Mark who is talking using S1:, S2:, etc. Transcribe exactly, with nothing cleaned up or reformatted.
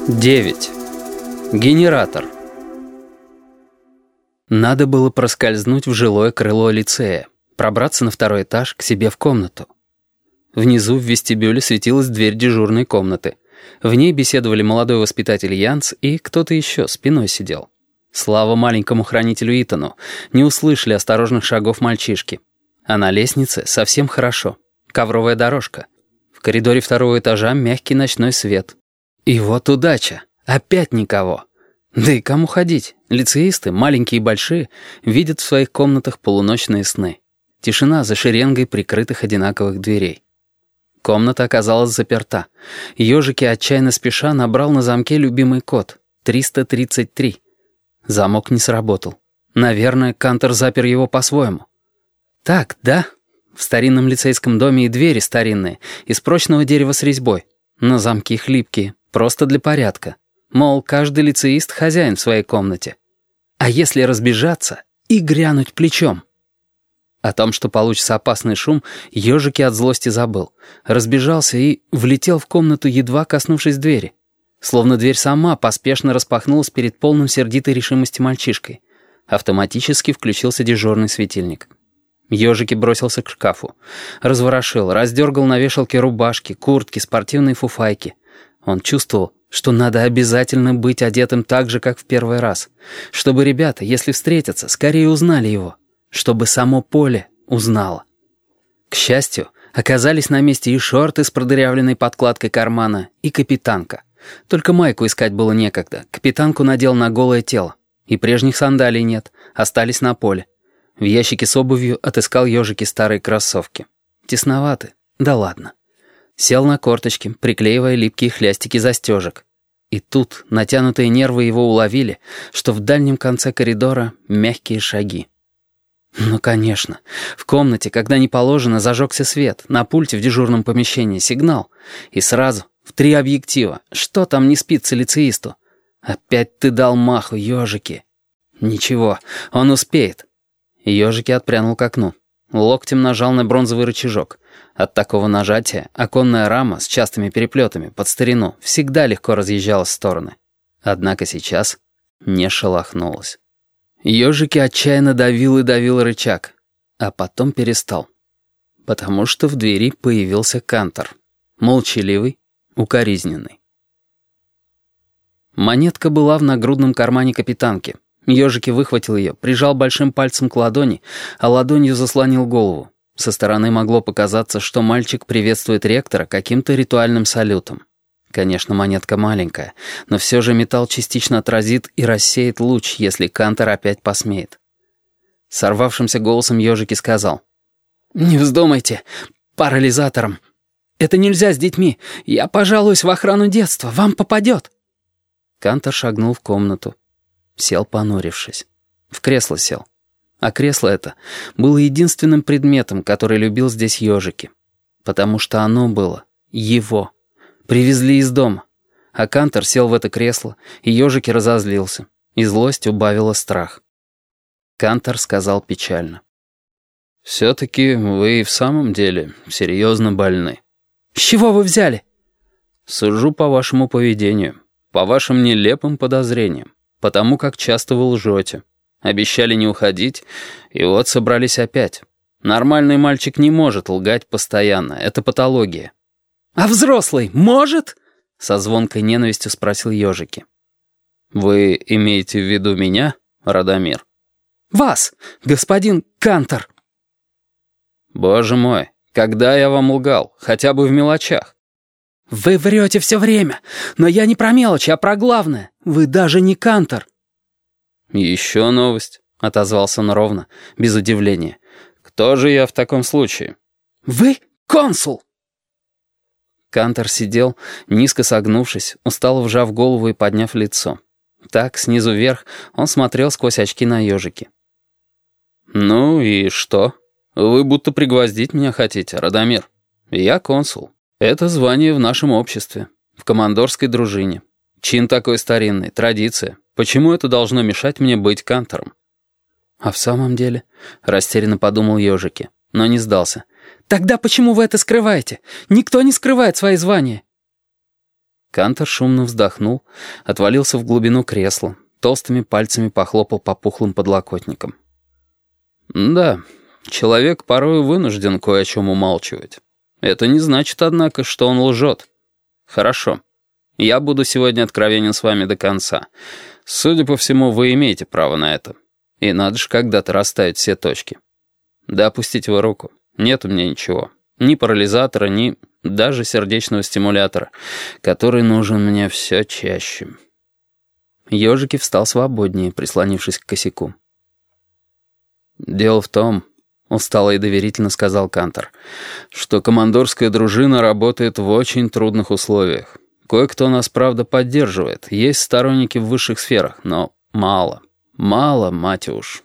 S1: девять. Генератор. Надо было проскользнуть в жилое крыло лицея, пробраться на второй этаж к себе в комнату. Внизу в вестибюле светилась дверь дежурной комнаты. В ней беседовали молодой воспитатель Янц и кто-то еще спиной сидел. Слава маленькому хранителю Итану, не услышали осторожных шагов мальчишки. А на лестнице совсем хорошо. Ковровая дорожка. В коридоре второго этажа мягкий ночной свет. И вот удача. Опять никого. Да и кому ходить? Лицеисты, маленькие и большие, видят в своих комнатах полуночные сны. Тишина за шеренгой прикрытых одинаковых дверей. Комната оказалась заперта. Ёжики отчаянно спеша набрал на замке любимый код — триста тридцать три. Замок не сработал. Наверное, Кантор запер его по-своему. Так, да? В старинном лицейском доме и двери старинные, из прочного дерева с резьбой. Но замки хлипкие, просто для порядка. Мол, каждый лицеист хозяин в своей комнате. А если разбежаться и грянуть плечом? О том, что получится опасный шум, Ёжики от злости забыл. Разбежался и влетел в комнату, едва коснувшись двери. Словно дверь сама поспешно распахнулась перед полным сердитой решимости мальчишкой. Автоматически включился дежурный светильник. Ёжики бросился к шкафу. Разворошил, раздергал на вешалке рубашки, куртки, спортивные фуфайки. Он чувствовал, что надо обязательно быть одетым так же, как в первый раз. Чтобы ребята, если встретятся, скорее узнали его. Чтобы само поле узнало. К счастью, оказались на месте и шорты с продырявленной подкладкой кармана, и капитанка. Только майку искать было некогда. Капитанку надел на голое тело. И прежних сандалий нет, остались на поле. В ящике с обувью отыскал Ёжики старые кроссовки. Тесноваты, да ладно. Сел на корточки, приклеивая липкие хлястики застежек. И тут натянутые нервы его уловили, что в дальнем конце коридора мягкие шаги. Ну, конечно. В комнате, когда не положено, зажегся свет. На пульте в дежурном помещении сигнал. И сразу в три объектива. Что там не спится лицеисту? Опять ты дал маху, Ёжики. Ничего, он успеет. Ёжики отпрянул к окну. Локтем нажал на бронзовый рычажок. От такого нажатия оконная рама с частыми переплетами под старину всегда легко разъезжалась в стороны. Однако сейчас не шелохнулась. Ёжики отчаянно давил и давил рычаг, а потом перестал. Потому что в двери появился Кантор. Молчаливый, укоризненный. Монетка была в нагрудном кармане капитанки. Ёжики выхватил ее, прижал большим пальцем к ладони, а ладонью заслонил голову. Со стороны могло показаться, что мальчик приветствует ректора каким-то ритуальным салютом. Конечно, монетка маленькая, но все же металл частично отразит и рассеет луч, если Кантор опять посмеет. Сорвавшимся голосом Ёжики сказал: «Не вздумайте, парализатором. Это нельзя с детьми. Я пожалуюсь в охрану детства, вам попадет». Кантор шагнул в комнату. Сел, понурившись. В кресло сел. А кресло это было единственным предметом, который любил здесь Ёжики. Потому что оно было его. Привезли из дома. А Кантор сел в это кресло, и Ёжики разозлился. И злость убавила страх. Кантор сказал печально: «Все-таки вы и в самом деле серьезно больны». «С чего вы взяли?» «Сужу по вашему поведению, по вашим нелепым подозрениям. Потому как часто вы лжете. Обещали не уходить, и вот собрались опять. Нормальный мальчик не может лгать постоянно, это патология». «А взрослый может?» — со звонкой ненавистью спросил Ёжики. «Вы имеете в виду меня, Радомир?» «Вас, господин Кантор». «Боже мой, когда я вам лгал, хотя бы в мелочах?» «Вы врете все время, но я не про мелочи, а про главное. Вы даже не Кантор». «Еще новость», — отозвался он ровно, без удивления. «Кто же я в таком случае?» «Вы консул». Кантор сидел, низко согнувшись, устало вжав голову и подняв лицо. Так, снизу вверх, он смотрел сквозь очки на Ёжики. «Ну и что? Вы будто пригвоздить меня хотите, Радомир. Я консул. Это звание в нашем обществе, в командорской дружине. Чин такой старинный, традиция. Почему это должно мешать мне быть Кантором?» «А в самом деле?» — растерянно подумал Ёжики, но не сдался. «Тогда почему вы это скрываете? Никто не скрывает свои звания». Кантор шумно вздохнул, отвалился в глубину кресла, толстыми пальцами похлопал по пухлым подлокотникам. «Да, человек порой вынужден кое о чем умалчивать. Это не значит, однако, что он лжет. Хорошо. Я буду сегодня откровенен с вами до конца. Судя по всему, вы имеете право на это. И надо же когда-то расставить все точки. Да опустите вы руку. Нет у меня ничего. Ни парализатора, ни даже сердечного стимулятора, который нужен мне все чаще». Ежики встал свободнее, прислонившись к косяку. «Дело в том, — устало и доверительно сказал Кантор, — что командорская дружина работает в очень трудных условиях. Кое-кто нас, правда, поддерживает. Есть сторонники в высших сферах, но мало. Мало, мать уж.